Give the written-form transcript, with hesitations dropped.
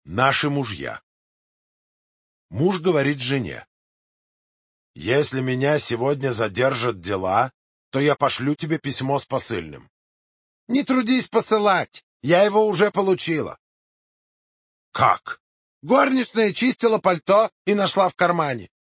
Наши мужья. Муж говорит жене: «Если меня сегодня задержат дела, то я пошлю тебе письмо с посыльным». «Не трудись посылать, я его уже получила». «Как?» «Горничная чистила пальто и нашла в кармане».